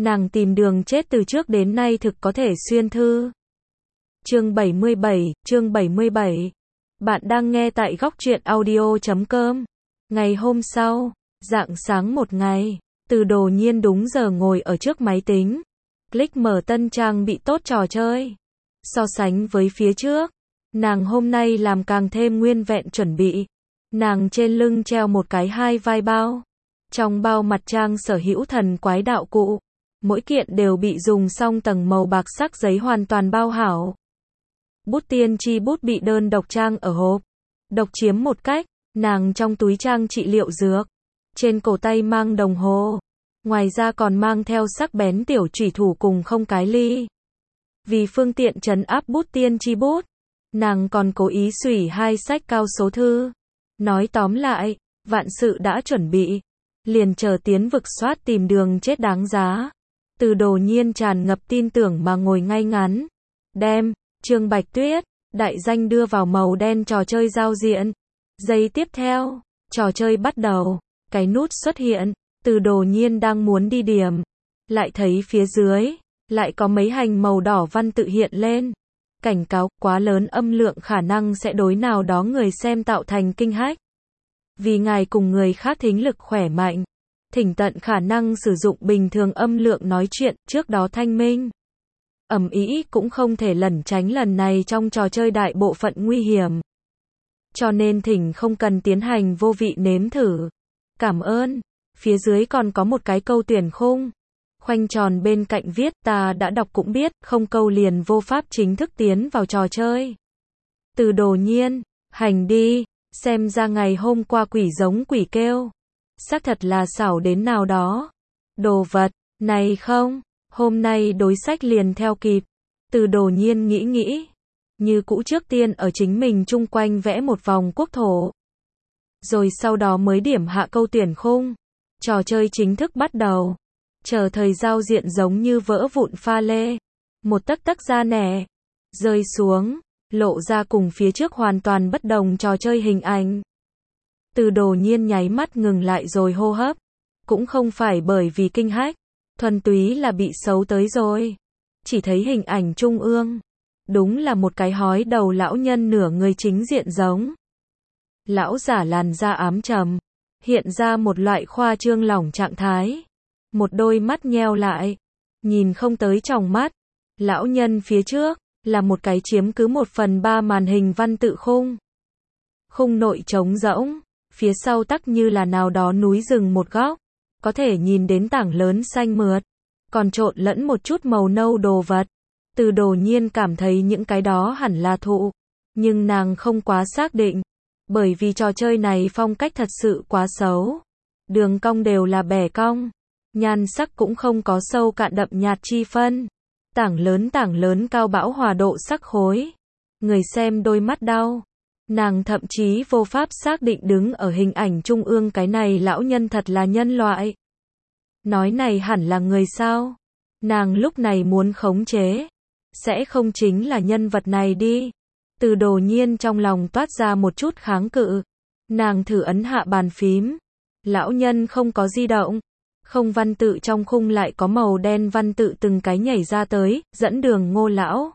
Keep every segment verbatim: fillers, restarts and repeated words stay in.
Nàng tìm đường chết từ trước đến nay thực có thể xuyên thư. Chương bảy mươi bảy, chương bảy mươi bảy. Bạn đang nghe tại góc truyện audio chấm com. Ngày hôm sau, rạng sáng một ngày, Từ Đồ Nhiên đúng giờ ngồi ở trước máy tính. Click mở tân trang bị tốt trò chơi. So sánh với phía trước, nàng hôm nay làm càng thêm nguyên vẹn chuẩn bị. Nàng trên lưng treo một cái hai vai bao. Trong bao mặt trang sở hữu thần quái đạo cụ. Mỗi kiện đều bị dùng xong tầng màu bạc sắc giấy hoàn toàn bao hảo. Bút tiên tri bút bị đơn độc trang ở hộp. Độc chiếm một cách, nàng trong túi trang trị liệu dược. Trên cổ tay mang đồng hồ. Ngoài ra còn mang theo sắc bén tiểu chủy thủ cùng không cái ly. Vì phương tiện trấn áp bút tiên tri bút, nàng còn cố ý xủy hai sách cao số thư. Nói tóm lại, vạn sự đã chuẩn bị. Liền chờ tiến vực soát tìm đường chết đáng giá. Từ Đồ Nhiên tràn ngập tin tưởng mà ngồi ngay ngắn. Đem, Trương Bạch Tuyết, đại danh đưa vào màu đen trò chơi giao diện. Giây tiếp theo, trò chơi bắt đầu. Cái nút xuất hiện. Từ Đồ Nhiên đang muốn đi điểm. Lại thấy phía dưới, lại có mấy hành màu đỏ văn tự hiện lên. Cảnh cáo, quá lớn âm lượng khả năng sẽ đối nào đó người xem tạo thành kinh hách. Vì ngài cùng người khác thính lực khỏe mạnh. Thỉnh tận khả năng sử dụng bình thường âm lượng nói chuyện, trước đó thanh minh. Ầm ĩ cũng không thể lẩn tránh lần này trong trò chơi đại bộ phận nguy hiểm. Cho nên thỉnh không cần tiến hành vô vị nếm thử. Cảm ơn. Phía dưới còn có một cái câu tuyển khung. Khoanh tròn bên cạnh viết ta đã đọc cũng biết, không câu liền vô pháp chính thức tiến vào trò chơi. Từ Đồ Nhiên, hành đi, xem ra ngày hôm qua quỷ giống quỷ kêu. Xác thật là xảo đến nào đó. Đồ vật, này không, hôm nay đối sách liền theo kịp. Từ Đồ Nhiên nghĩ nghĩ. Như cũ trước tiên ở chính mình chung quanh vẽ một vòng quốc thổ. Rồi sau đó mới điểm hạ câu tuyển khung. Trò chơi chính thức bắt đầu. Chờ thời giao diện giống như vỡ vụn pha lê. Một tấc tấc da nẻ. Rơi xuống. Lộ ra cùng phía trước hoàn toàn bất đồng trò chơi hình ảnh. Từ Đồ Nhiên nháy mắt ngừng lại rồi hô hấp. Cũng không phải bởi vì kinh hách. Thuần túy là bị xấu tới rồi. Chỉ thấy hình ảnh trung ương. Đúng là một cái hói đầu lão nhân nửa người chính diện giống. Lão giả làn da ám trầm. Hiện ra một loại khoa trương lỏng trạng thái. Một đôi mắt nheo lại. Nhìn không tới tròng mắt. Lão nhân phía trước là một cái chiếm cứ một phần ba màn hình văn tự khung. Khung nội trống rỗng. Phía sau tắc như là nào đó núi rừng một góc. Có thể nhìn đến tảng lớn xanh mượt. Còn trộn lẫn một chút màu nâu đồ vật. Từ Đồ Nhiên cảm thấy những cái đó hẳn là thụ. Nhưng nàng không quá xác định. Bởi vì trò chơi này phong cách thật sự quá xấu. Đường cong đều là bẻ cong. Nhan sắc cũng không có sâu cạn đậm nhạt chi phân. Tảng lớn tảng lớn cao bão hòa độ sắc khối. Người xem đôi mắt đau. Nàng thậm chí vô pháp xác định đứng ở hình ảnh trung ương cái này lão nhân thật là nhân loại. Nói này hẳn là người sao? Nàng lúc này muốn khống chế. Sẽ không chính là nhân vật này đi. Từ Đồ Nhiên trong lòng toát ra một chút kháng cự. Nàng thử ấn hạ bàn phím. Lão nhân không có di động. Không văn tự trong khung lại có màu đen văn tự từng cái nhảy ra tới, dẫn đường Ngô lão.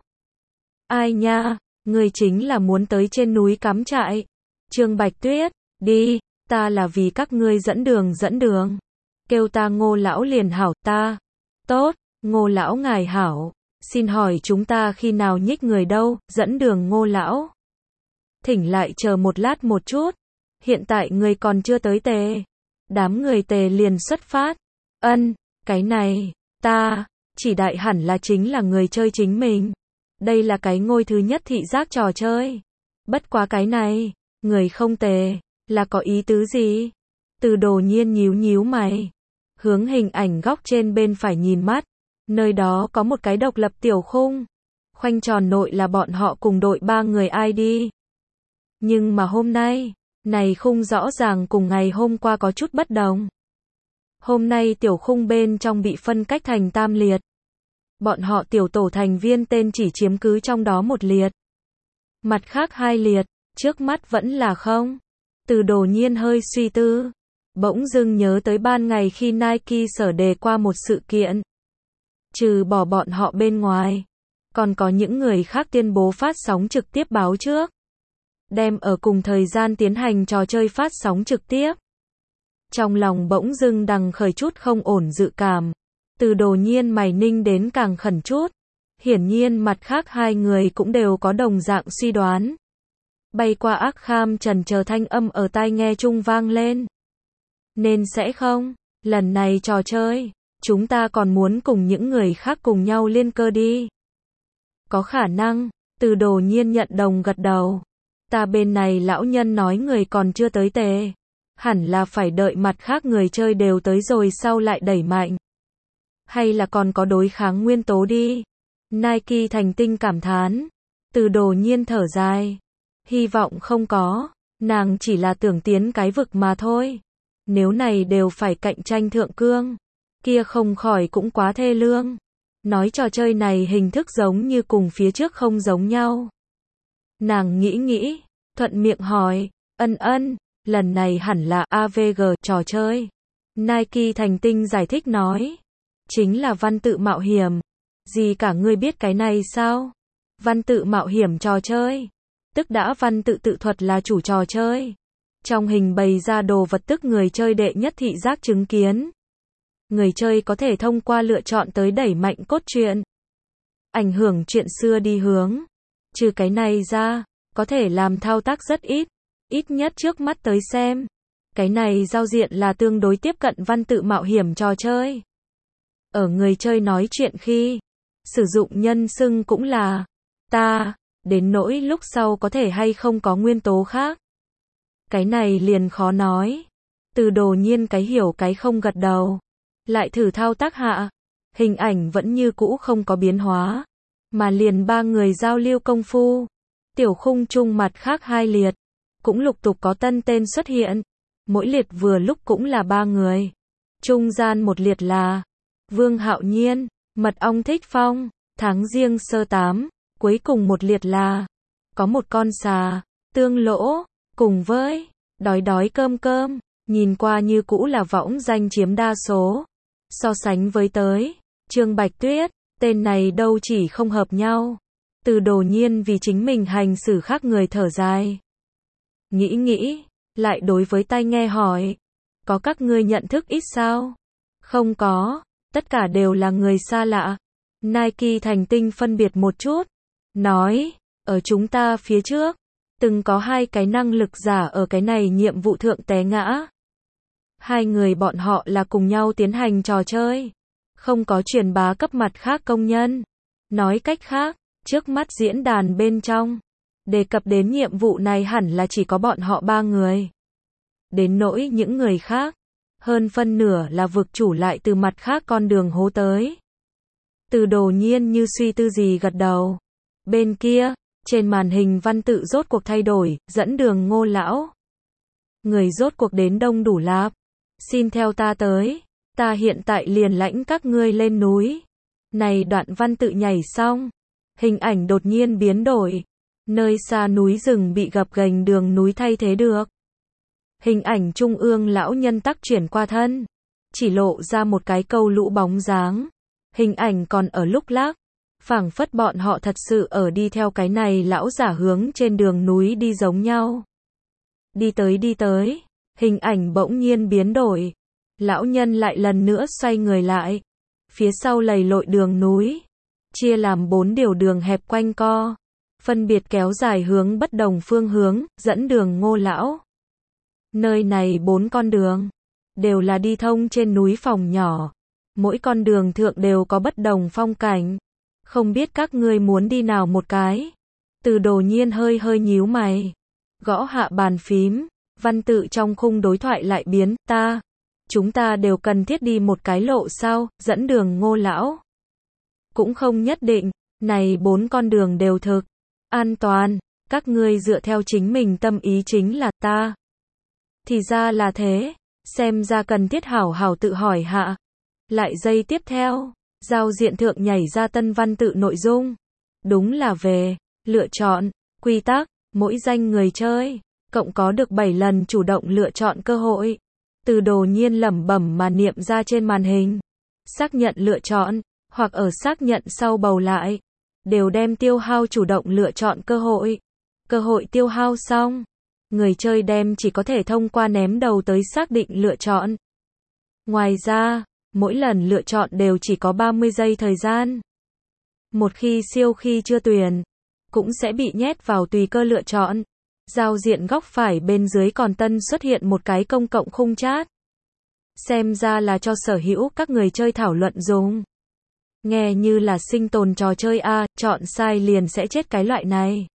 Ai nha, người chính là muốn tới trên núi cắm trại. Trương Bạch Tuyết, đi, ta là vì các ngươi dẫn đường dẫn đường. Kêu ta Ngô lão liền hảo ta. Tốt, Ngô lão ngài hảo. Xin hỏi chúng ta khi nào nhích người đâu, dẫn đường Ngô lão. Thỉnh lại chờ một lát một chút. Hiện tại người còn chưa tới tề. Đám người tề liền xuất phát. Ân, cái này, ta, chỉ đại hẳn là chính là người chơi chính mình. Đây là cái ngôi thứ nhất thị giác trò chơi. Bất quá cái này, người không tề, là có ý tứ gì? Từ Đồ Nhiên nhíu nhíu mày. Hướng hình ảnh góc trên bên phải nhìn mắt. Nơi đó có một cái độc lập tiểu khung. Khoanh tròn nội là bọn họ cùng đội ba người i đê. Nhưng mà hôm nay, này khung rõ ràng cùng ngày hôm qua có chút bất đồng. Hôm nay tiểu khung bên trong bị phân cách thành tam liệt. Bọn họ tiểu tổ thành viên tên chỉ chiếm cứ trong đó một liệt. Mặt khác hai liệt, trước mắt vẫn là không. Từ Đồ Nhiên hơi suy tư. Bỗng dưng nhớ tới ban ngày khi Nike sở đề qua một sự kiện. Trừ bỏ bọn họ bên ngoài, còn có những người khác tuyên bố phát sóng trực tiếp báo trước. Đem ở cùng thời gian tiến hành trò chơi phát sóng trực tiếp. Trong lòng bỗng dưng đằng khởi chút không ổn dự cảm. Từ Đồ Nhiên mày ninh đến càng khẩn chút. Hiển nhiên mặt khác hai người cũng đều có đồng dạng suy đoán. Bay qua ác kham trần chờ thanh âm ở tai nghe chung vang lên. Nên sẽ không, lần này trò chơi, chúng ta còn muốn cùng những người khác cùng nhau liên cơ đi. Có khả năng, Từ Đồ Nhiên nhận đồng gật đầu. Ta bên này lão nhân nói người còn chưa tới tề. Hẳn là phải đợi mặt khác người chơi đều tới rồi sau lại đẩy mạnh. Hay là còn có đối kháng nguyên tố đi. Nike thành tinh cảm thán. Từ Đồ Nhiên thở dài. Hy vọng không có. Nàng chỉ là tưởng tiến cái vực mà thôi. Nếu này đều phải cạnh tranh thượng cương. Kia không khỏi cũng quá thê lương. Nói trò chơi này hình thức giống như cùng phía trước không giống nhau. Nàng nghĩ nghĩ. Thuận miệng hỏi. Ân ân. Lần này hẳn là a vê giê trò chơi. Nike thành tinh giải thích nói. Chính là văn tự mạo hiểm. Gì cả ngươi biết cái này sao? Văn tự mạo hiểm trò chơi. Tức đã văn tự tự thuật là chủ trò chơi. Trong hình bày ra đồ vật tức người chơi đệ nhất thị giác chứng kiến. Người chơi có thể thông qua lựa chọn tới đẩy mạnh cốt truyện. Ảnh hưởng chuyện xưa đi hướng. Trừ cái này ra, có thể làm thao tác rất ít. Ít nhất trước mắt tới xem. Cái này giao diện là tương đối tiếp cận văn tự mạo hiểm trò chơi. Ở người chơi nói chuyện khi, sử dụng nhân xưng cũng là ta, đến nỗi lúc sau có thể hay không có nguyên tố khác. Cái này liền khó nói. Từ Đồ Nhiên cái hiểu cái không gật đầu. Lại thử thao tác hạ. Hình ảnh vẫn như cũ không có biến hóa. Mà liền ba người giao lưu công phu. Tiểu khung chung mặt khác hai liệt. Cũng lục tục có tân tên xuất hiện. Mỗi liệt vừa lúc cũng là ba người. Trung gian một liệt là Vương Hạo Nhiên, Mật Ong Thích Phong, Tháng Giêng Sơ Tám. Cuối cùng một liệt là có một con xà, Tương Lỗ, cùng với Đói Đói Cơm Cơm. Nhìn qua như cũ là võng danh chiếm đa số. So sánh với tới Trương Bạch Tuyết, tên này đâu chỉ không hợp nhau. Từ Đồ Nhiên vì chính mình hành xử khác người thở dài. Nghĩ nghĩ, lại đối với tai nghe hỏi. Có các ngươi nhận thức ít sao? Không có, tất cả đều là người xa lạ. Nike thành tinh phân biệt một chút. Nói, ở chúng ta phía trước, từng có hai cái năng lực giả ở cái này nhiệm vụ thượng té ngã. Hai người bọn họ là cùng nhau tiến hành trò chơi. Không có truyền bá cấp mặt khác công nhân. Nói cách khác, trước mắt diễn đàn bên trong. Đề cập đến nhiệm vụ này hẳn là chỉ có bọn họ ba người. Đến nỗi những người khác. Hơn phân nửa là vực chủ lại từ mặt khác con đường hố tới. Từ Đồ Nhiên như suy tư gì gật đầu. Bên kia, trên màn hình văn tự rốt cuộc thay đổi, dẫn đường Ngô lão. Người rốt cuộc đến đông đủ lạp. Xin theo ta tới. Ta hiện tại liền lãnh các ngươi lên núi. Này đoạn văn tự nhảy xong. Hình ảnh đột nhiên biến đổi. Nơi xa núi rừng bị gập ghềnh đường núi thay thế được. Hình ảnh trung ương lão nhân tắc chuyển qua thân. Chỉ lộ ra một cái câu lũ bóng dáng. Hình ảnh còn ở lúc lác. Phảng phất bọn họ thật sự ở đi theo cái này lão giả hướng trên đường núi đi giống nhau. Đi tới đi tới. Hình ảnh bỗng nhiên biến đổi. Lão nhân lại lần nữa xoay người lại. Phía sau lầy lội đường núi. Chia làm bốn điều đường hẹp quanh co. Phân biệt kéo dài hướng bất đồng phương hướng, dẫn đường Ngô lão. Nơi này bốn con đường. Đều là đi thông trên núi phòng nhỏ. Mỗi con đường thượng đều có bất đồng phong cảnh. Không biết các ngươi muốn đi nào một cái. Từ Đồ Nhiên hơi hơi nhíu mày. Gõ hạ bàn phím. Văn tự trong khung đối thoại lại biến, ta. Chúng ta đều cần thiết đi một cái lộ sao, dẫn đường Ngô lão. Cũng không nhất định, này bốn con đường đều thực. An toàn, các ngươi dựa theo chính mình tâm ý chính là ta. Thì ra là thế, xem ra cần thiết hảo hảo tự hỏi hạ. Lại giây tiếp theo, giao diện thượng nhảy ra tân văn tự nội dung. Đúng là về, lựa chọn, quy tắc, mỗi danh người chơi, cộng có được bảy lần chủ động lựa chọn cơ hội. Từ Đồ Nhiên lẩm bẩm mà niệm ra trên màn hình. Xác nhận lựa chọn, hoặc ở xác nhận sau bầu lại, đều đem tiêu hao chủ động lựa chọn cơ hội. Cơ hội tiêu hao xong, người chơi đem chỉ có thể thông qua ném đầu tới xác định lựa chọn. Ngoài ra, mỗi lần lựa chọn đều chỉ có ba mươi giây thời gian. Một khi siêu khi chưa tuyển, cũng sẽ bị nhét vào tùy cơ lựa chọn. Giao diện góc phải bên dưới còn tân xuất hiện một cái công cộng khung chat. Xem ra là cho sở hữu các người chơi thảo luận dùng. Nghe như là sinh tồn trò chơi a, chọn sai liền sẽ chết cái loại này.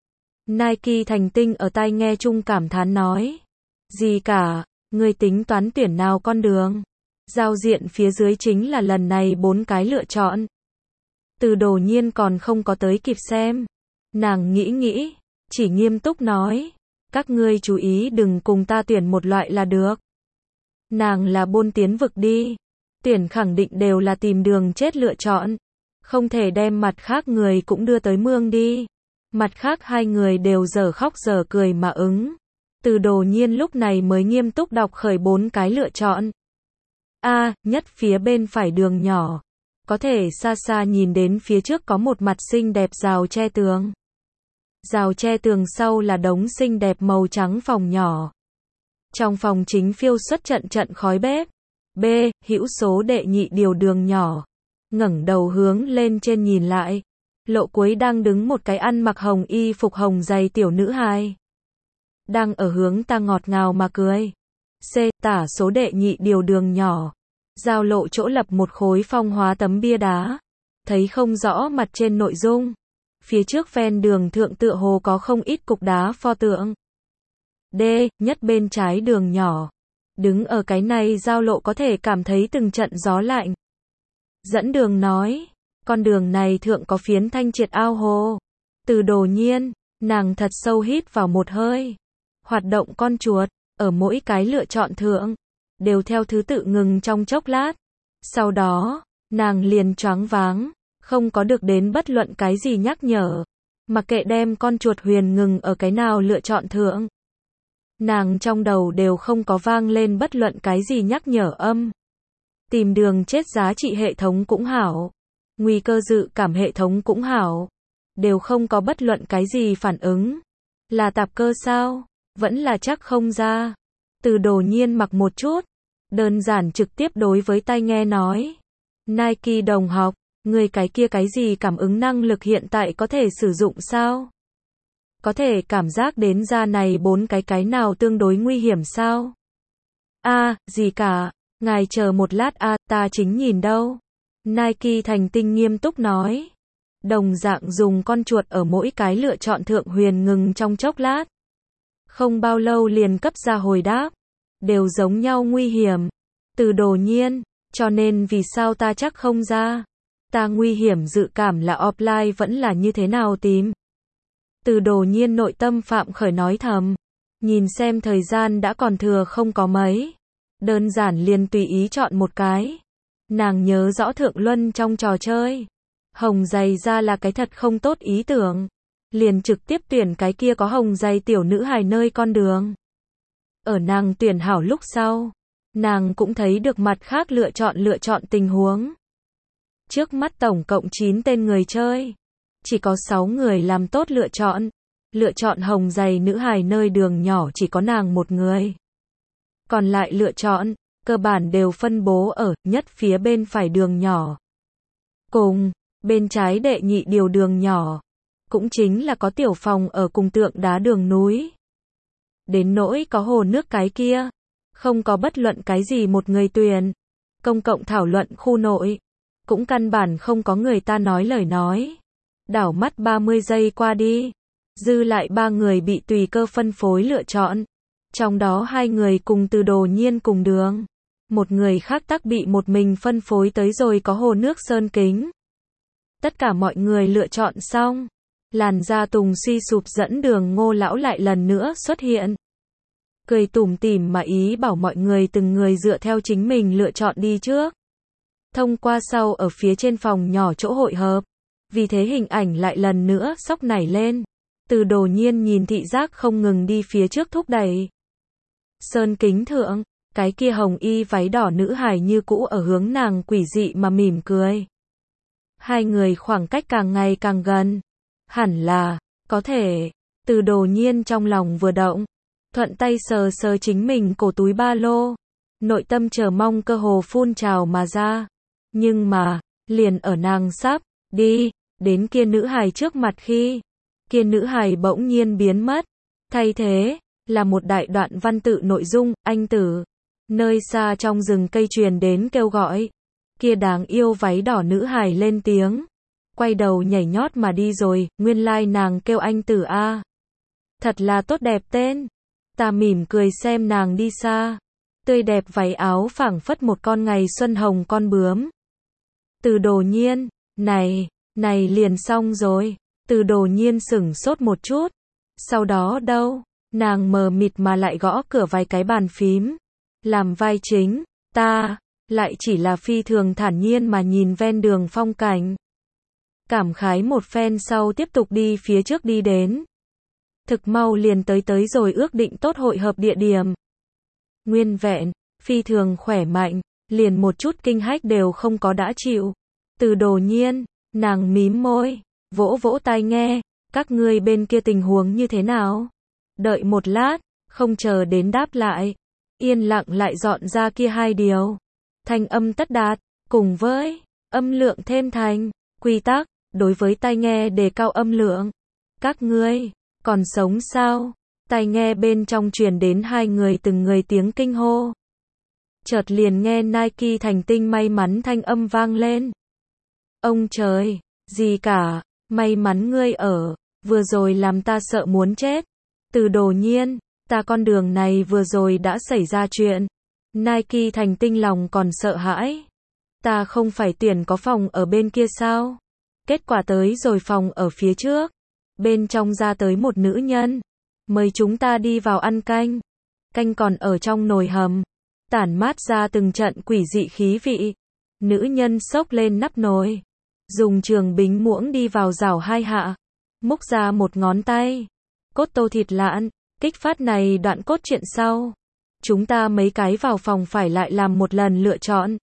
Nike thành tinh ở tai nghe chung cảm thán nói. Gì cả, người tính toán tuyển nào con đường. Giao diện phía dưới chính là lần này bốn cái lựa chọn. Từ Đồ Nhiên còn không có tới kịp xem. Nàng nghĩ nghĩ, chỉ nghiêm túc nói. Các ngươi chú ý đừng cùng ta tuyển một loại là được. Nàng là bôn tiến vực đi. Tuyển khẳng định đều là tìm đường chết lựa chọn. Không thể đem mặt khác người cũng đưa tới mương đi. Mặt khác hai người đều dở khóc dở cười mà ứng. Từ Đồ Nhiên lúc này mới nghiêm túc đọc khởi bốn cái lựa chọn. A, nhất phía bên phải đường nhỏ. Có thể xa xa nhìn đến phía trước có một mặt xinh đẹp rào che tường. Rào che tường sau là đống xinh đẹp màu trắng phòng nhỏ. Trong phòng chính phiêu xuất trận trận khói bếp. B, hữu số đệ nhị điều đường nhỏ. Ngẩng đầu hướng lên trên nhìn lại. Lộ cuối đang đứng một cái ăn mặc hồng y phục hồng dày tiểu nữ hài. Đang ở hướng ta ngọt ngào mà cười. C, tả số đệ nhị điều đường nhỏ. Giao lộ chỗ lập một khối phong hóa tấm bia đá. Thấy không rõ mặt trên nội dung. Phía trước ven đường thượng tựa hồ có không ít cục đá pho tượng. D, nhất bên trái đường nhỏ. Đứng ở cái này giao lộ có thể cảm thấy từng trận gió lạnh. Dẫn đường nói, con đường này thượng có phiến thanh triệt ao hồ. Từ Đồ Nhiên, nàng thật sâu hít vào một hơi. Hoạt động con chuột, ở mỗi cái lựa chọn thượng, đều theo thứ tự ngừng trong chốc lát. Sau đó, nàng liền choáng váng, không có được đến bất luận cái gì nhắc nhở. Mặc kệ đem con chuột huyền ngừng ở cái nào lựa chọn thượng. Nàng trong đầu đều không có vang lên bất luận cái gì nhắc nhở âm. Tìm đường chết giá trị hệ thống cũng hảo. Nguy cơ dự cảm hệ thống cũng hảo. Đều không có bất luận cái gì phản ứng. Là tạp cơ sao? Vẫn là chắc không ra. Từ Đồ Nhiên mặc một chút. Đơn giản trực tiếp đối với tai nghe nói. Nike đồng học, người cái kia cái gì cảm ứng năng lực hiện tại có thể sử dụng sao? Có thể cảm giác đến ra này bốn cái cái nào tương đối nguy hiểm sao? A, à, gì cả, ngài chờ một lát a, à, ta chính nhìn đâu. Nike thành tinh nghiêm túc nói. Đồng dạng dùng con chuột ở mỗi cái lựa chọn thượng huyền ngừng trong chốc lát. Không bao lâu liền cấp ra hồi đáp. Đều giống nhau nguy hiểm. Từ Đồ Nhiên, cho nên vì sao ta chắc không ra. Ta nguy hiểm dự cảm là offline vẫn là như thế nào tìm. Từ Đồ Nhiên nội tâm phạm khởi nói thầm. Nhìn xem thời gian đã còn thừa không có mấy. Đơn giản liền tùy ý chọn một cái. Nàng nhớ rõ Thượng Luân trong trò chơi. Hồng dày ra là cái thật không tốt ý tưởng. Liền trực tiếp tuyển cái kia có hồng dày tiểu nữ hài nơi con đường. Ở nàng tuyển hảo lúc sau. Nàng cũng thấy được mặt khác lựa chọn lựa chọn tình huống. Trước mắt tổng cộng chín tên người chơi. Chỉ có sáu người làm tốt lựa chọn. Lựa chọn hồng dày nữ hài nơi đường nhỏ chỉ có nàng một người. Còn lại lựa chọn, cơ bản đều phân bố ở nhất phía bên phải đường nhỏ. Cùng, bên trái đệ nhị điều đường nhỏ. Cũng chính là có tiểu phòng ở cùng tượng đá đường núi. Đến nỗi có hồ nước cái kia. Không có bất luận cái gì một người tuyển. Công cộng thảo luận khu nội. Cũng căn bản không có người ta nói lời nói. Đảo mắt ba mươi giây qua đi. Dư lại ba người bị tùy cơ phân phối lựa chọn. Trong đó hai người cùng Từ Đồ Nhiên cùng đường. Một người khác tắc bị một mình phân phối tới rồi có hồ nước sơn kính. Tất cả mọi người lựa chọn xong. Làn da Tùng suy sụp dẫn đường Ngô lão lại lần nữa xuất hiện. Cười tủm tỉm mà ý bảo mọi người từng người dựa theo chính mình lựa chọn đi trước. Thông qua sau ở phía trên phòng nhỏ chỗ hội hợp. Vì thế hình ảnh lại lần nữa sóc nảy lên. Từ Đồ Nhiên nhìn thị giác không ngừng đi phía trước thúc đẩy. Sơn kính thượng, cái kia hồng y váy đỏ nữ hài như cũ ở hướng nàng quỷ dị mà mỉm cười. Hai người khoảng cách càng ngày càng gần. Hẳn là, có thể. Từ Đồ Nhiên trong lòng vừa động, thuận tay sờ sờ chính mình cổ túi ba lô. Nội tâm chờ mong cơ hồ phun trào mà ra. Nhưng mà, liền ở nàng sắp đi đến kia nữ hài trước mặt khi, kia nữ hài bỗng nhiên biến mất. Thay thế là một đại đoạn văn tự nội dung, anh tử. Nơi xa trong rừng cây truyền đến kêu gọi. Kia đáng yêu váy đỏ nữ hài lên tiếng, quay đầu nhảy nhót mà đi rồi, nguyên lai like nàng kêu anh tử a. Thật là tốt đẹp tên. Ta mỉm cười xem nàng đi xa. Tươi đẹp váy áo phảng phất một con ngày xuân hồng con bướm. Từ Đồ Nhiên, này, này liền xong rồi. Từ Đồ Nhiên sửng sốt một chút. Sau đó đâu, nàng mờ mịt mà lại gõ cửa vài cái bàn phím. Làm vai chính, ta lại chỉ là phi thường thản nhiên mà nhìn ven đường phong cảnh. Cảm khái một phen sau tiếp tục đi phía trước đi đến. Thực mau liền tới tới rồi ước định tốt hội hợp địa điểm. Nguyên vẹn, phi thường khỏe mạnh, liền một chút kinh hách đều không có đã chịu. Từ Đồ Nhiên, nàng mím môi, vỗ vỗ tai nghe, các ngươi bên kia tình huống như thế nào? Đợi một lát, không chờ đến đáp lại, yên lặng lại dọn ra kia hai điều. Thanh âm tất đạt, cùng với âm lượng thêm thành, quy tắc, đối với tai nghe đề cao âm lượng. Các ngươi, còn sống sao? Tai nghe bên trong truyền đến hai người từng người tiếng kinh hô. Chợt liền nghe Nike thành tinh may mắn thanh âm vang lên. Ông trời, gì cả, may mắn ngươi ở, vừa rồi làm ta sợ muốn chết. Từ Đồ Nhiên, ta con đường này vừa rồi đã xảy ra chuyện. Nike thành tinh lòng còn sợ hãi. Ta không phải tuyển có phòng ở bên kia sao? Kết quả tới rồi phòng ở phía trước. Bên trong ra tới một nữ nhân. Mời chúng ta đi vào ăn canh. Canh còn ở trong nồi hầm. Tản mát ra từng trận quỷ dị khí vị. Nữ nhân xốc lên nắp nồi. Dùng trường bính muỗng đi vào rảo hai hạ. Múc ra một ngón tay. Cốt tô thịt lạn. Kích phát này đoạn cốt truyện sau. Chúng ta mấy cái vào phòng phải lại làm một lần lựa chọn.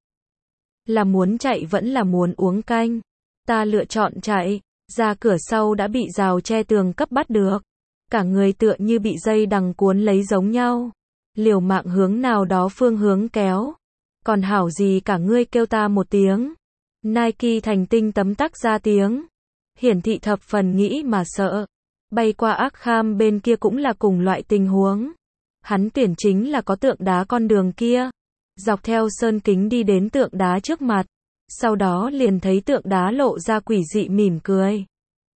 Là muốn chạy vẫn là muốn uống canh. Ta lựa chọn chạy. Ra cửa sau đã bị rào che tường cấp bắt được. Cả người tựa như bị dây đằng cuốn lấy giống nhau. Liều mạng hướng nào đó phương hướng kéo. Còn hảo gì cả ngươi kêu ta một tiếng. Nike thành tinh tấm tắc ra tiếng. Hiển thị thập phần nghĩ mà sợ. Bay qua Arkham bên kia cũng là cùng loại tình huống. Hắn tuyển chính là có tượng đá con đường kia. Dọc theo sơn kính đi đến tượng đá trước mặt. Sau đó liền thấy tượng đá lộ ra quỷ dị mỉm cười.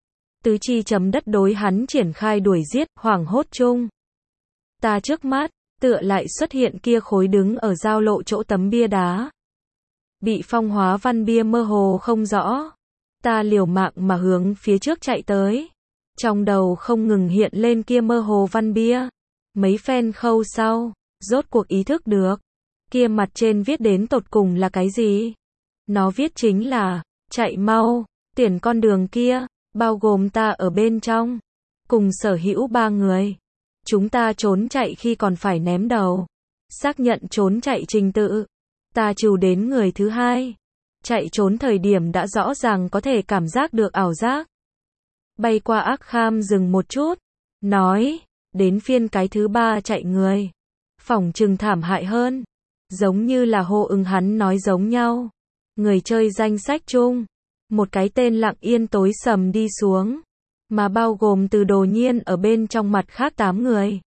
Tứ chi chấm đất đối hắn triển khai đuổi giết, hoảng hốt chung. Ta trước mắt, tựa lại xuất hiện kia khối đứng ở giao lộ chỗ tấm bia đá. Bị phong hóa văn bia mơ hồ không rõ. Ta liều mạng mà hướng phía trước chạy tới. Trong đầu không ngừng hiện lên kia mơ hồ văn bia. Mấy phen khâu sau, rốt cuộc ý thức được. Kia mặt trên viết đến tột cùng là cái gì? Nó viết chính là, chạy mau, tuyển con đường kia, bao gồm ta ở bên trong. Cùng sở hữu ba người. Chúng ta trốn chạy khi còn phải ném đầu. Xác nhận trốn chạy trình tự. Ta trừ đến người thứ hai. Chạy trốn thời điểm đã rõ ràng có thể cảm giác được ảo giác. Bay qua Arkham dừng một chút. Nói, đến phiên cái thứ ba chạy người. Phỏng chừng thảm hại hơn. Giống như là hô ứng hắn nói giống nhau. Người chơi danh sách chung. Một cái tên lặng yên tối sầm đi xuống. Mà bao gồm Từ Đồ Nhiên ở bên trong mặt khác tám người.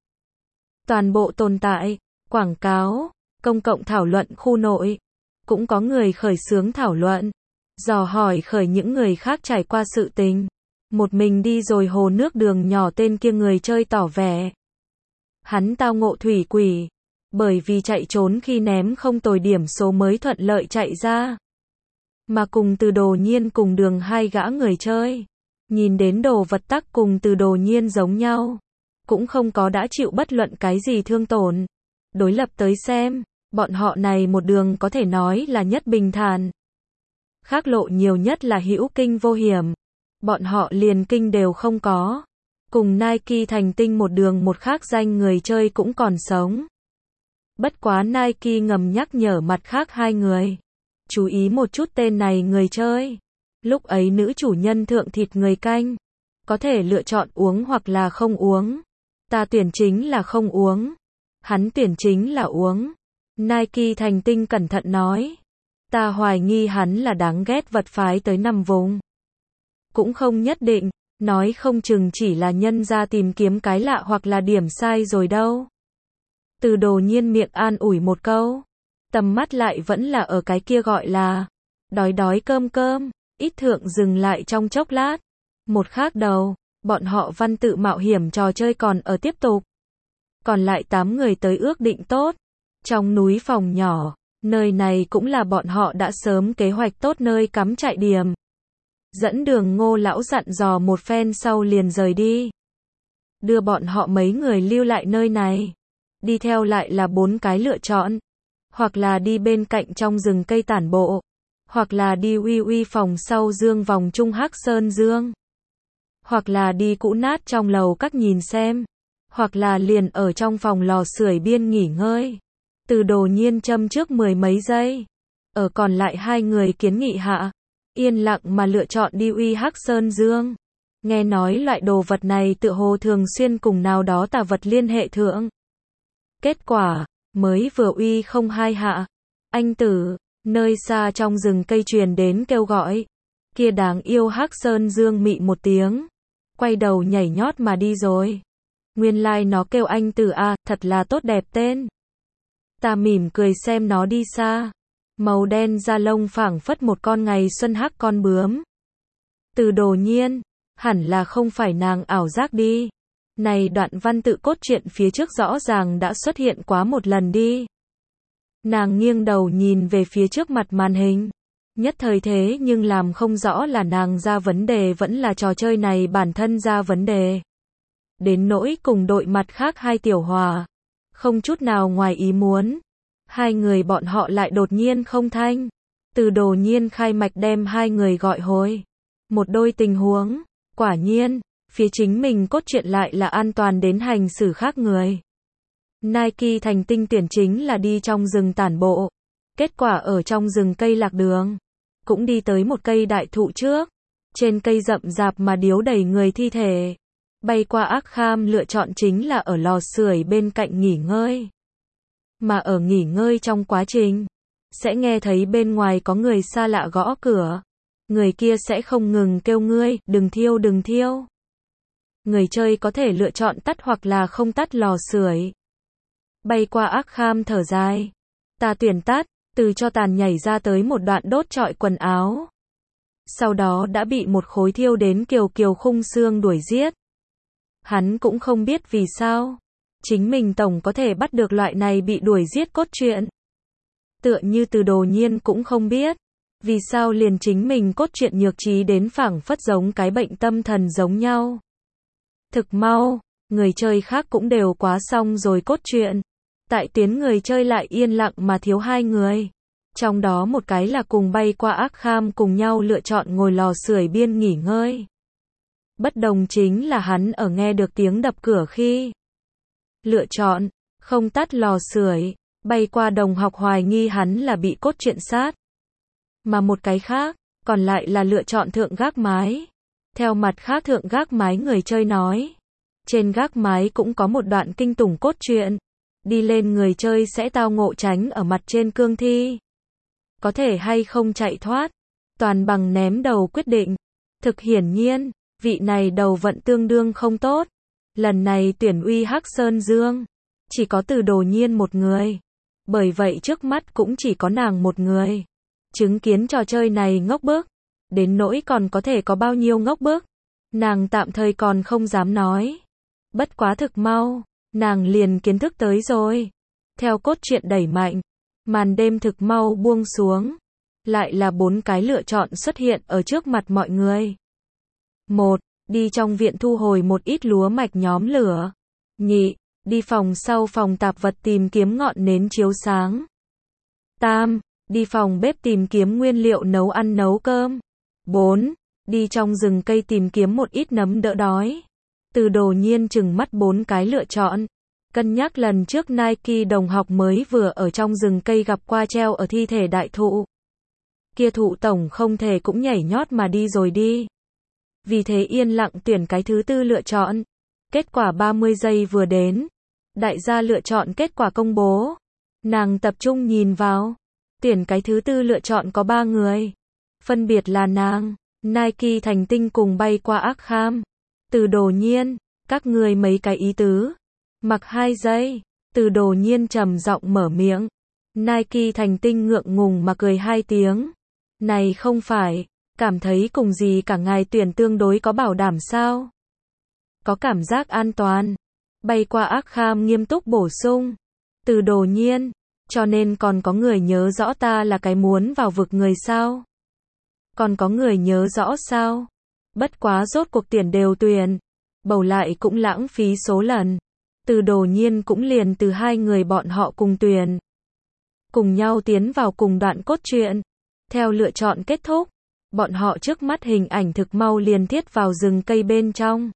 Toàn bộ tồn tại, quảng cáo, công cộng thảo luận khu nội. Cũng có người khởi xướng thảo luận. Dò hỏi khởi những người khác trải qua sự tình. Một mình đi rồi hồ nước đường nhỏ tên kia người chơi tỏ vẻ. Hắn tao ngộ thủy quỷ. Bởi vì chạy trốn khi ném không tồi điểm số mới thuận lợi chạy ra. Mà cùng Từ Đồ Nhiên cùng đường hai gã người chơi. Nhìn đến đồ vật tắc cùng Từ Đồ Nhiên giống nhau. Cũng không có đã chịu bất luận cái gì thương tổn. Đối lập tới xem, bọn họ này một đường có thể nói là nhất bình thản. Khác lộ nhiều nhất là hữu kinh vô hiểm. Bọn họ liền kinh đều không có. Cùng Nike thành tinh một đường một khác danh người chơi cũng còn sống. Bất quá Nike ngầm nhắc nhở mặt khác hai người. Chú ý một chút tên này người chơi. Lúc ấy nữ chủ nhân thượng thịt người canh. Có thể lựa chọn uống hoặc là không uống. Ta tuyển chính là không uống. Hắn tuyển chính là uống. Nike thành tinh cẩn thận nói. Ta hoài nghi hắn là đáng ghét vật phái tới nằm vùng. Cũng không nhất định, nói không chừng chỉ là nhân ra tìm kiếm cái lạ hoặc là điểm sai rồi đâu. Từ Đồ Nhiên miệng an ủi một câu. Tầm mắt lại vẫn là ở cái kia gọi là đói đói cơm cơm, ít thượng dừng lại trong chốc lát. Một khác đầu, bọn họ văn tự mạo hiểm trò chơi còn ở tiếp tục. Còn lại tám người tới ước định tốt. Trong núi phòng nhỏ, nơi này cũng là bọn họ đã sớm kế hoạch tốt nơi cắm trại điểm. Dẫn đường Ngô lão dặn dò một phen sau liền rời đi. Đưa bọn họ mấy người lưu lại nơi này. Đi theo lại là bốn cái lựa chọn. Hoặc là đi bên cạnh trong rừng cây tản bộ. Hoặc là đi uy uy phòng sau dương vòng trung Hắc Sơn Dương. Hoặc là đi cũ nát trong lầu các nhìn xem. Hoặc là liền ở trong phòng lò sưởi biên nghỉ ngơi. Từ Đồ Nhiên châm trước mười mấy giây. Ở còn lại hai người kiến nghị hạ. Yên lặng mà lựa chọn đi uy Hắc Sơn Dương. Nghe nói loại đồ vật này tựa hồ thường xuyên cùng nào đó tà vật liên hệ thượng. Kết quả, mới vừa uy không hai hạ. Anh tử, nơi xa trong rừng cây truyền đến kêu gọi. Kia đáng yêu Hắc Sơn Dương mị một tiếng. Quay đầu nhảy nhót mà đi rồi. Nguyên lai like nó kêu anh tử a, à, thật là tốt đẹp tên. Ta mỉm cười xem nó đi xa. Màu đen da lông phảng phất một con ngày xuân hắc con bướm. Từ Đồ Nhiên, hẳn là không phải nàng ảo giác đi. Này đoạn văn tự cốt truyện phía trước rõ ràng đã xuất hiện quá một lần đi. Nàng nghiêng đầu nhìn về phía trước mặt màn hình. Nhất thời thế nhưng làm không rõ là nàng ra vấn đề vẫn là trò chơi này bản thân ra vấn đề. Đến nỗi cùng đội mặt khác hai tiểu hòa. Không chút nào ngoài ý muốn. Hai người bọn họ lại đột nhiên không thanh. Từ Đồ Nhiên khai mạch đem hai người gọi hồi. Một đôi tình huống. Quả nhiên, phía chính mình cốt truyện lại là an toàn đến hành xử khác người. Nike thành tinh tuyển chính là đi trong rừng tản bộ. Kết quả ở trong rừng cây lạc đường. Cũng đi tới một cây đại thụ trước. Trên cây rậm rạp mà điếu đầy người thi thể. Bay qua Ác Kham lựa chọn chính là ở lò sưởi bên cạnh nghỉ ngơi. Mà ở nghỉ ngơi trong quá trình, sẽ nghe thấy bên ngoài có người xa lạ gõ cửa. Người kia sẽ không ngừng kêu ngươi, đừng thiêu đừng thiêu. Người chơi có thể lựa chọn tắt hoặc là không tắt lò sưởi. Bay qua Ác Kham thở dài. Ta tuyển tắt, từ cho tàn nhảy ra tới một đoạn đốt trọi quần áo. Sau đó đã bị một khối thiêu đến kiều kiều khung xương đuổi giết. Hắn cũng không biết vì sao. Chính mình tổng có thể bắt được loại này bị đuổi giết cốt truyện. Tựa như Từ Đồ Nhiên cũng không biết. Vì sao liền chính mình cốt truyện nhược trí đến phảng phất giống cái bệnh tâm thần giống nhau. Thực mau, người chơi khác cũng đều quá xong rồi cốt truyện. Tại tuyến người chơi lại yên lặng mà thiếu hai người. Trong đó một cái là cùng bay qua Ác Kham cùng nhau lựa chọn ngồi lò sưởi biên nghỉ ngơi. Bất đồng chính là hắn ở nghe được tiếng đập cửa khi lựa chọn không tắt lò sưởi. Bay qua đồng học hoài nghi hắn là bị cốt truyện sát. Mà một cái khác, còn lại là lựa chọn thượng gác mái. Theo mặt khác thượng gác mái người chơi nói. Trên gác mái cũng có một đoạn kinh tủng cốt truyện. Đi lên người chơi sẽ tao ngộ tránh ở mặt trên cương thi. Có thể hay không chạy thoát. Toàn bằng ném đầu quyết định. Thực hiển nhiên, vị này đầu vận tương đương không tốt. Lần này tuyển uy Hắc Sơn Dương. Chỉ có Từ Đồ Nhiên một người. Bởi vậy trước mắt cũng chỉ có nàng một người. Chứng kiến trò chơi này ngốc bức. Đến nỗi còn có thể có bao nhiêu ngốc bức. Nàng tạm thời còn không dám nói. Bất quá thực mau. Nàng liền kiến thức tới rồi. Theo cốt truyện đẩy mạnh. Màn đêm thực mau buông xuống. Lại là bốn cái lựa chọn xuất hiện ở trước mặt mọi người. Một. Đi trong viện thu hồi một ít lúa mạch nhóm lửa. Nhị. Đi phòng sau phòng tạp vật tìm kiếm ngọn nến chiếu sáng. Tam. Đi phòng bếp tìm kiếm nguyên liệu nấu ăn nấu cơm. Bốn. Đi trong rừng cây tìm kiếm một ít nấm đỡ đói. Từ Đồ Nhiên chừng mắt bốn cái lựa chọn. Cân nhắc lần trước Nike đồng học mới vừa ở trong rừng cây gặp qua treo ở thi thể đại thụ. kia thụ tổng không thể cũng nhảy nhót mà đi rồi đi. Vì thế yên lặng tuyển cái thứ tư lựa chọn. Kết quả ba mươi giây vừa đến. Đại gia lựa chọn kết quả công bố. Nàng tập trung nhìn vào. Tuyển cái thứ tư lựa chọn có ba người. Phân biệt là nàng, Nike Thành Tinh cùng bay qua Arkham. Từ Đồ Nhiên, các người mấy cái ý tứ. Mặc hai giây. Từ Đồ Nhiên trầm giọng mở miệng. Nike Thành Tinh ngượng ngùng mà cười hai tiếng. Này không phải, cảm thấy cùng gì cả ngài tuyển tương đối có bảo đảm sao? Có cảm giác an toàn. Bay qua Arkham nghiêm túc bổ sung. Từ Đồ Nhiên, cho nên còn có người nhớ rõ ta là cái muốn vào vực người sao? Còn có người nhớ rõ sao? Bất quá rốt cuộc tiền đều tuyển. Bầu lại cũng lãng phí số lần. Từ Đồ Nhiên cũng liền từ hai người bọn họ cùng tuyển. Cùng nhau tiến vào cùng đoạn cốt truyện. Theo lựa chọn kết thúc, bọn họ trước mắt hình ảnh thực mau liền thiết vào rừng cây bên trong.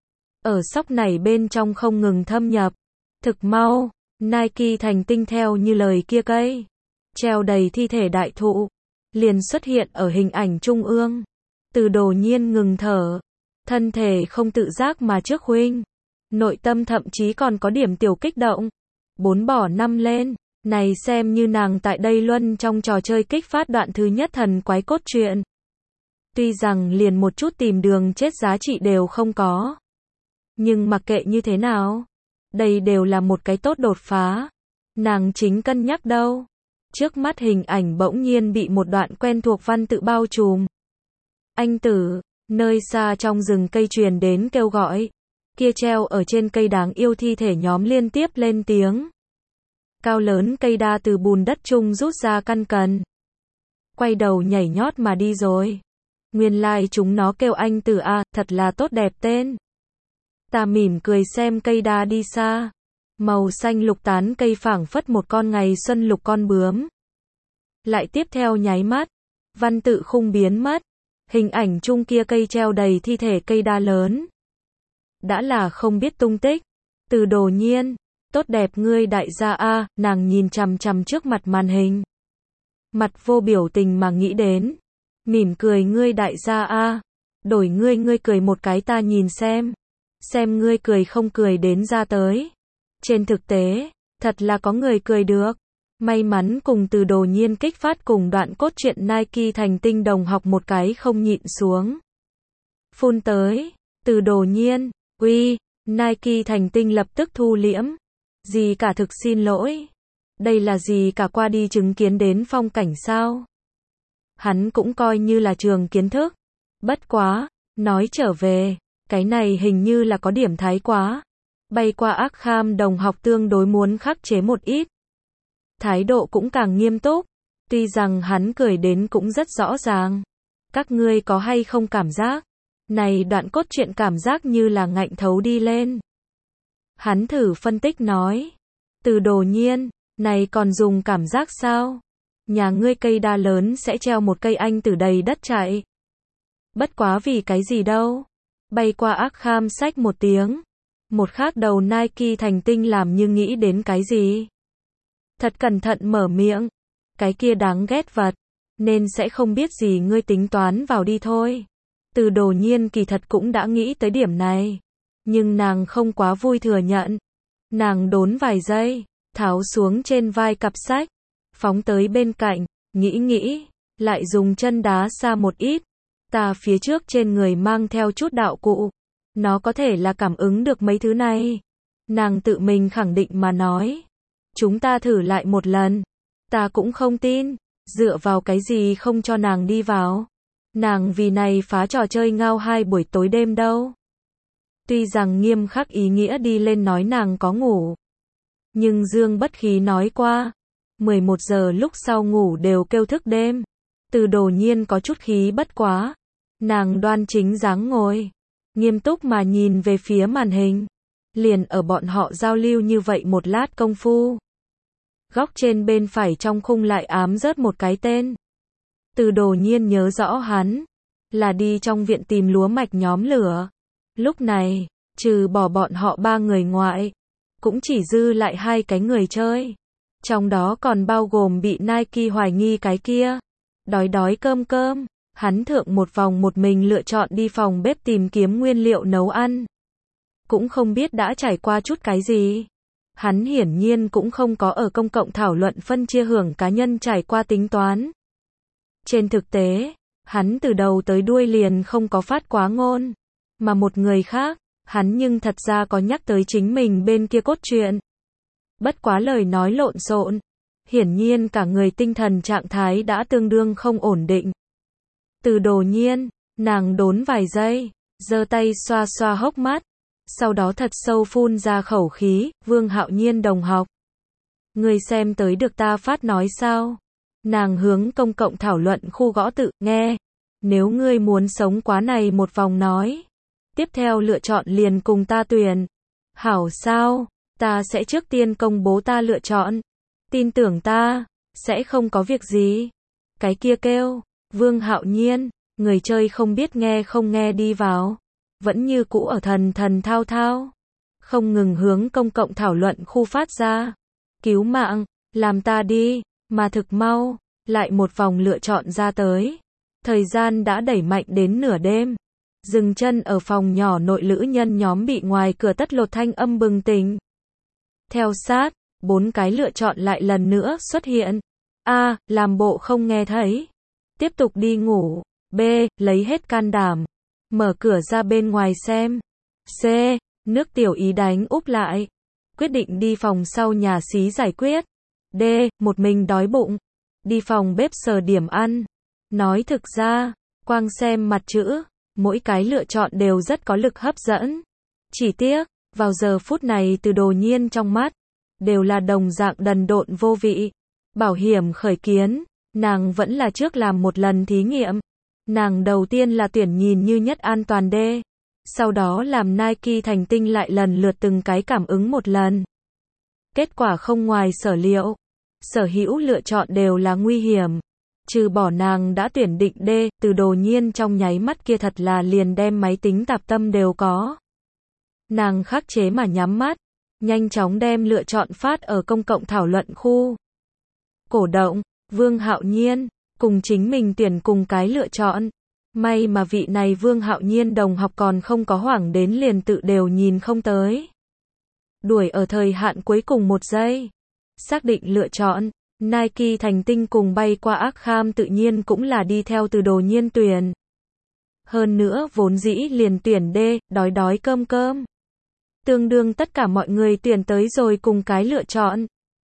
Ở sóc này bên trong không ngừng thâm nhập. Thực mau, Nike Thành Tinh theo như lời kia cây. Treo đầy thi thể đại thụ. Liền xuất hiện ở hình ảnh trung ương. Từ Đồ Nhiên ngừng thở. Thân thể không tự giác mà trước huynh. Nội tâm thậm chí còn có điểm tiểu kích động. Bốn bỏ năm lên. Này xem như nàng tại đây luân trong trò chơi kích phát đoạn thứ nhất thần quái cốt truyện. Tuy rằng liền một chút tìm đường chết giá trị đều không có. Nhưng mặc kệ như thế nào. Đây đều là một cái tốt đột phá. Nàng chính cân nhắc đâu. Trước mắt hình ảnh bỗng nhiên bị một đoạn quen thuộc văn tự bao trùm. Anh tử, nơi xa trong rừng cây truyền đến kêu gọi. Kia treo ở trên cây đáng yêu thi thể nhóm liên tiếp lên tiếng. Cao lớn cây đa từ bùn đất chung rút ra căn cần. Quay đầu nhảy nhót mà đi rồi. Nguyên lai like chúng nó kêu anh tử a, thật là tốt đẹp tên. Ta mỉm cười xem cây đa đi xa. Màu xanh lục tán cây phảng phất một con ngày xuân lục con bướm. Lại tiếp theo nháy mắt. Văn tự khung biến mất. Hình ảnh chung kia cây treo đầy thi thể cây đa lớn. Đã là không biết tung tích. Từ Đồ Nhiên. Tốt đẹp ngươi đại gia a, nàng nhìn chằm chằm trước mặt màn hình. Mặt vô biểu tình mà nghĩ đến. Mỉm cười ngươi đại gia a. Đổi ngươi ngươi cười một cái ta nhìn xem. Xem ngươi cười không cười đến ra tới. Trên thực tế, thật là có người cười được. May mắn cùng Từ Đồ Nhiên kích phát cùng đoạn cốt truyện Nike Thành Tinh đồng học một cái không nhịn xuống. Phun tới. Từ Đồ Nhiên, uy, Nike Thành Tinh lập tức thu liễm. Gì cả thực xin lỗi. Đây là gì cả qua đi chứng kiến đến phong cảnh sao? Hắn cũng coi như là trường kiến thức. Bất quá, nói trở về, cái này hình như là có điểm thái quá. Bay qua Arkham đồng học tương đối muốn khắc chế một ít. Thái độ cũng càng nghiêm túc. Tuy rằng hắn cười đến cũng rất rõ ràng. Các ngươi có hay không cảm giác? Này đoạn cốt truyện cảm giác như là ngạnh thấu đi lên. Hắn thử phân tích nói. Từ Đồ Nhiên, này còn dùng cảm giác sao? Nhà ngươi cây đa lớn sẽ treo một cây anh từ đầy đất chạy. Bất quá vì cái gì đâu. Bay qua Arkham xách một tiếng. Một khác đầu Nike Thành Tinh làm như nghĩ đến cái gì. Thật cẩn thận mở miệng. Cái kia đáng ghét vật. Nên sẽ không biết gì ngươi tính toán vào đi thôi. Từ Đồ Nhiên kỳ thật cũng đã nghĩ tới điểm này. Nhưng nàng không quá vui thừa nhận. Nàng đốn vài giây. Tháo xuống trên vai cặp sách. Phóng tới bên cạnh. Nghĩ nghĩ. Lại dùng chân đá xa một ít. Ta phía trước trên người mang theo chút đạo cụ. Nó có thể là cảm ứng được mấy thứ này. Nàng tự mình khẳng định mà nói. Chúng ta thử lại một lần. Ta cũng không tin. Dựa vào cái gì không cho nàng đi vào. Nàng vì này phá trò chơi ngao hai buổi tối đêm đâu. Tuy rằng nghiêm khắc ý nghĩa đi lên nói nàng có ngủ. Nhưng Dương Bất Khí nói qua. mười một giờ lúc sau ngủ đều kêu thức đêm. Từ Đồ Nhiên có chút khí bất quá. Nàng đoan chính dáng ngồi. Nghiêm túc mà nhìn về phía màn hình. Liền ở bọn họ giao lưu như vậy một lát công phu. Góc trên bên phải trong khung lại ám rớt một cái tên. Từ Đồ Nhiên nhớ rõ hắn. Là đi trong viện tìm lúa mạch nhóm lửa. Lúc này, trừ bỏ bọn họ ba người ngoại. Cũng chỉ dư lại hai cái người chơi. Trong đó còn bao gồm bị Nike hoài nghi cái kia. Đói đói cơm cơm. Hắn thượng một vòng một mình lựa chọn đi phòng bếp tìm kiếm nguyên liệu nấu ăn. Cũng không biết đã trải qua chút cái gì. Hắn hiển nhiên cũng không có ở công cộng thảo luận phân chia hưởng cá nhân trải qua tính toán. Trên thực tế, hắn từ đầu tới đuôi liền không có phát quá ngôn. Mà một người khác, hắn nhưng thật ra có nhắc tới chính mình bên kia cốt truyện. Bất quá lời nói lộn xộn. Hiển nhiên cả người tinh thần trạng thái đã tương đương không ổn định. Từ Đồ Nhiên, nàng đốn vài giây, giơ tay xoa xoa hốc mắt. Sau đó thật sâu phun ra khẩu khí, Vương Hạo Nhiên đồng học. Ngươi xem tới được ta phát nói sao? Nàng hướng công cộng thảo luận khu gõ tự, nghe. Nếu ngươi muốn sống quá này một vòng nói. Tiếp theo lựa chọn liền cùng ta tuyển. Hảo sao, ta sẽ trước tiên công bố ta lựa chọn. Tin tưởng ta, sẽ không có việc gì. Cái kia kêu, Vương Hạo Nhiên, người chơi không biết nghe không nghe đi vào. Vẫn như cũ ở thần thần thao thao. Không ngừng hướng công cộng thảo luận khu phát ra. Cứu mạng, làm ta đi, mà thực mau, lại một vòng lựa chọn ra tới. Thời gian đã đẩy mạnh đến nửa đêm. Dừng chân ở phòng nhỏ nội lữ nhân nhóm bị ngoài cửa tất lột thanh âm bừng tỉnh. Theo sát, bốn cái lựa chọn lại lần nữa xuất hiện. A. Làm bộ không nghe thấy. Tiếp tục đi ngủ. B. Lấy hết can đảm. Mở cửa ra bên ngoài xem. C. Nước tiểu ý đánh úp lại. Quyết định đi phòng sau nhà xí giải quyết. D. Một mình đói bụng. Đi phòng bếp sờ điểm ăn. Nói thực ra, quang xem mặt chữ, mỗi cái lựa chọn đều rất có lực hấp dẫn. Chỉ tiếc, vào giờ phút này Từ Đồ Nhiên trong mắt, đều là đồng dạng đần độn vô vị. Bảo hiểm khởi kiến, nàng vẫn là trước làm một lần thí nghiệm. Nàng đầu tiên là tuyển nhìn như nhất an toàn D. Sau đó làm Nike thành tinh lại lần lượt từng cái cảm ứng một lần. Kết quả không ngoài sở liệu. Sở hữu lựa chọn đều là nguy hiểm. Trừ bỏ nàng đã tuyển định D, Từ Đồ Nhiên trong nháy mắt kia thật là liền đem máy tính tạp tâm đều có. Nàng khắc chế mà nhắm mắt, nhanh chóng đem lựa chọn phát ở công cộng thảo luận khu. Cổ động, Vương Hạo Nhiên, cùng chính mình tuyển cùng cái lựa chọn. May mà vị này Vương Hạo Nhiên đồng học còn không có hoảng đến liền tự đều nhìn không tới. Đuổi ở thời hạn cuối cùng một giây. Xác định lựa chọn, Nike thành tinh cùng bay qua Arkham tự nhiên cũng là đi theo Từ Đồ Nhiên tuyển. Hơn nữa vốn dĩ liền tuyển D, đói đói cơm cơm. Tương đương tất cả mọi người tuyển tới rồi cùng cái lựa chọn.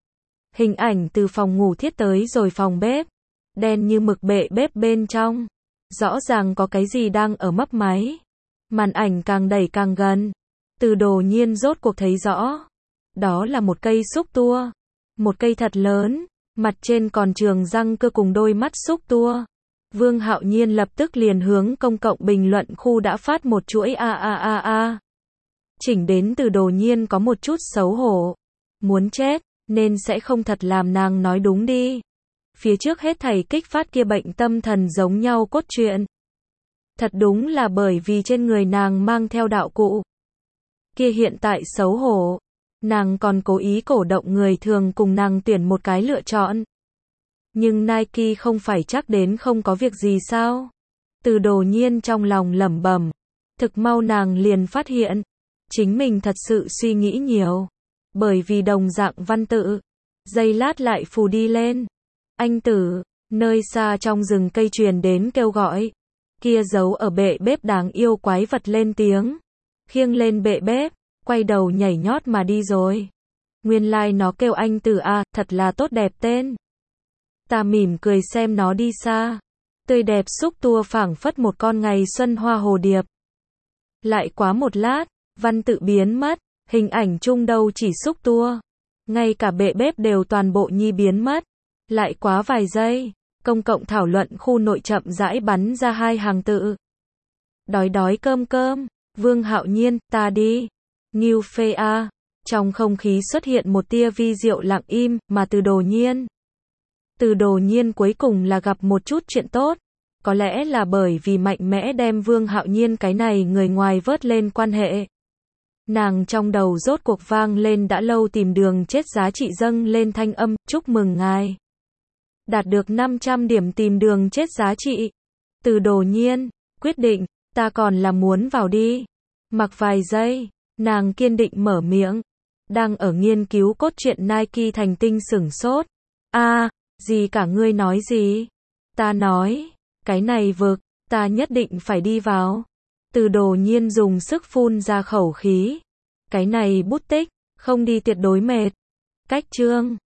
Hình ảnh từ phòng ngủ thiết tới rồi phòng bếp. Đen như mực bệ bếp bên trong. Rõ ràng có cái gì đang ở mấp máy. Màn ảnh càng đẩy càng gần. Từ Đồ Nhiên rốt cuộc thấy rõ. Đó là một cây xúc tua. Một cây thật lớn. Mặt trên còn trường răng cơ cùng đôi mắt xúc tua. Vương Hạo Nhiên lập tức liền hướng công cộng bình luận khu đã phát một chuỗi a a a a. Chỉnh đến Từ Đồ Nhiên có một chút xấu hổ. Muốn chết, nên sẽ không thật làm nàng nói đúng đi. Phía trước hết thảy kích phát kia bệnh tâm thần giống nhau cốt truyện. Thật đúng là bởi vì trên người nàng mang theo đạo cụ. Kia hiện tại xấu hổ. Nàng còn cố ý cổ động người thường cùng nàng tuyển một cái lựa chọn. Nhưng Nike không phải chắc đến không có việc gì sao? Từ Đồ Nhiên trong lòng lẩm bẩm. Thực mau nàng liền phát hiện. Chính mình thật sự suy nghĩ nhiều. Bởi vì đồng dạng văn tự. Giây lát lại phù đi lên. Anh tử, nơi xa trong rừng cây truyền đến kêu gọi. Kia giấu ở bệ bếp đáng yêu quái vật lên tiếng. Khiêng lên bệ bếp, quay đầu nhảy nhót mà đi rồi. Nguyên lai like nó kêu anh tử à, thật là tốt đẹp tên. Ta mỉm cười xem nó đi xa. Tươi đẹp xúc tua phảng phất một con ngày xuân hoa hồ điệp. Lại quá một lát, văn tự biến mất, hình ảnh chung đâu chỉ xúc tua. Ngay cả bệ bếp đều toàn bộ nhi biến mất. Lại quá vài giây, công cộng thảo luận khu nội chậm rãi bắn ra hai hàng tự. Đói đói cơm cơm, Vương Hạo Nhiên, ta đi. Ngưu phê a. Trong không khí xuất hiện một tia vi diệu lặng im, mà Từ Đồ Nhiên. Từ Đồ Nhiên cuối cùng là gặp một chút chuyện tốt. Có lẽ là bởi vì mạnh mẽ đem Vương Hạo Nhiên cái này người ngoài vớt lên quan hệ. Nàng trong đầu rốt cuộc vang lên đã lâu tìm đường chết giá trị dâng lên thanh âm, chúc mừng ngài. Đạt được năm trăm điểm tìm đường chết giá trị. Từ Đồ Nhiên, quyết định, ta còn là muốn vào đi. Mặc vài giây, nàng kiên định mở miệng. Đang ở nghiên cứu cốt truyện Nike thành tinh sửng sốt. A, gì cả ngươi nói gì? Ta nói, cái này vực, ta nhất định phải đi vào. Từ Đồ Nhiên dùng sức phun ra khẩu khí. Cái này bút tích, không đi tuyệt đối mệt. Cách chương